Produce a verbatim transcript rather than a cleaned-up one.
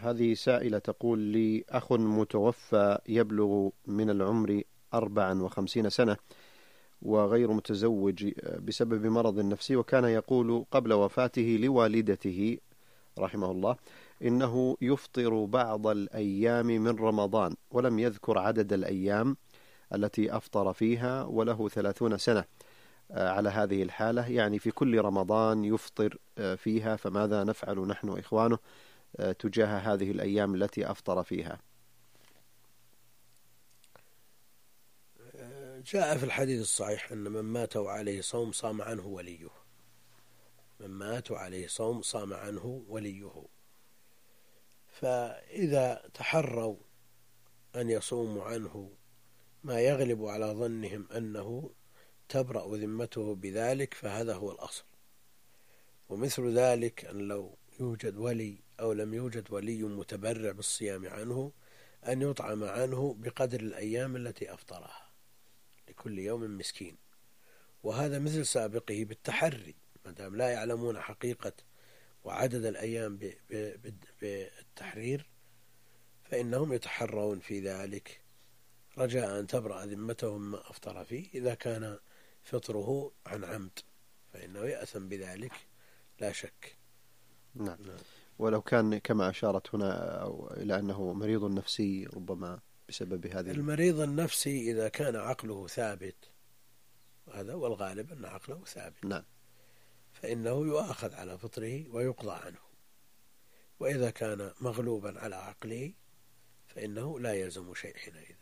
هذه سائلة تقول لي: أخ متوفى يبلغ من العمر أربعا وخمسين سنة وغير متزوج بسبب مرض نفسي، وكان يقول قبل وفاته لوالدته رحمه الله إنه يفطر بعض الأيام من رمضان، ولم يذكر عدد الأيام التي أفطر فيها، وله ثلاثون سنة على هذه الحالة، يعني في كل رمضان يفطر فيها، فماذا نفعل نحن إخوانه تجاه هذه الأيام التي أفطر فيها؟ جاء في الحديث الصحيح أن من مات وعليه صوم صام عنه وليه، من مات وعليه صوم صام عنه وليه. فإذا تحروا أن يصوموا عنه ما يغلب على ظنهم أنه تبرأ ذمته بذلك فهذا هو الأصل. ومثل ذلك أن لو يوجد ولي أو لم يوجد ولي متبرع بالصيام عنه أن يطعم عنه بقدر الأيام التي أفطرها، لكل يوم مسكين. وهذا مثل سابقه بالتحري، ما دام لا يعلمون حقيقة وعدد الأيام بالتحرير فإنهم يتحرون في ذلك رجاء أن تبرأ ذمتهم ما أفطر فيه. إذا كان فطره عن عمد فإنه يأثم بذلك لا شك. نعم. ولو كان كما أشارت هنا إلى أنه مريض نفسي ربما بسبب هذه المريض النفسي إذا كان عقله ثابت، هذا هو الغالب أن عقله ثابت، نعم، فإنه يؤاخذ على فطره ويقضى عنه. وإذا كان مغلوبا على عقله فإنه لا يلزم شيء حينئذ.